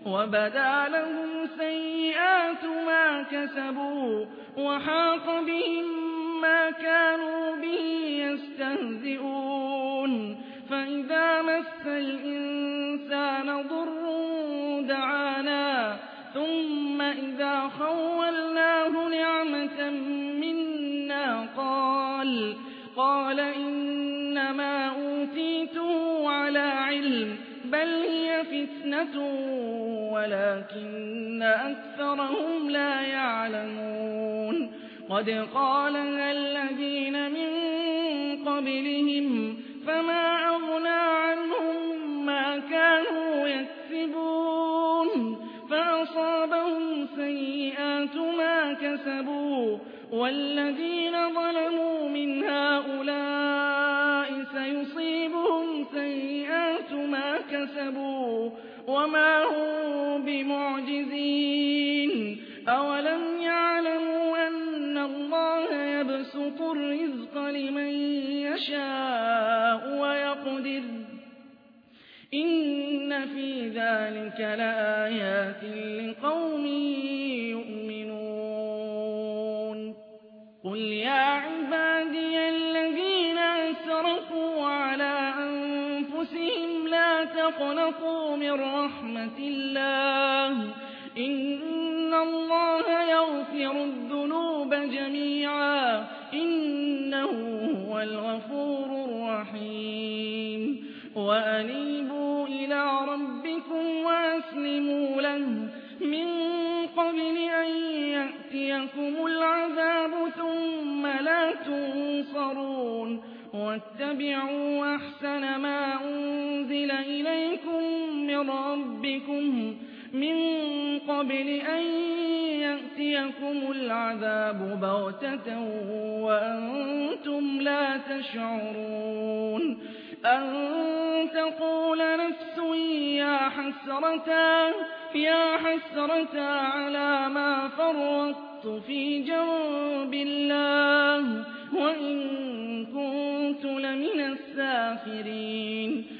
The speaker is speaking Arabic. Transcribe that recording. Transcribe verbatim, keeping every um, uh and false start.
وبدا لهم سيئات ما كسبوا وحاق بهم ما كانوا به يستهزئون فإذا مس الإنسان ضر دعانا ثم إذا خولناه نعمة منا قال قال إنما أوتيته على علم بل هي فتنة ولكن أكثرهم لا يعلمون قد قالها الذين من قبلهم فما أغنى عنهم ما كانوا يكسبون فأصابهم سيئات ما كسبوا والذين ظلموا من هؤلاء سيصيبهم سيئات ما كسبوا وما هم بمعجزين أولم يعلموا أن الله يبسط الرزق لمن يشاء ويقدر إن في ذلك لآيات لقوم يؤمنون قل يا عبادي الذين أسرفوا على أنفسهم لا تقنطوا من رحمة الله إن الله يغفر الذنوب جميعا إنه هو الغفور الرحيم وأنيبوا إلى ربكم وأسلموا له من قبل أن يأتيكم العذاب ثم لا تنصرون واتبعوا أحسن ما أنزل إليكم من ربكم من قبل أن يأتيكم العذاب بغتة وأنتم لا تشعرون أن تقول نفس يا حسرتا يا حسرتا على ما فرطت في جنب الله وإن كنت لمن الساخرين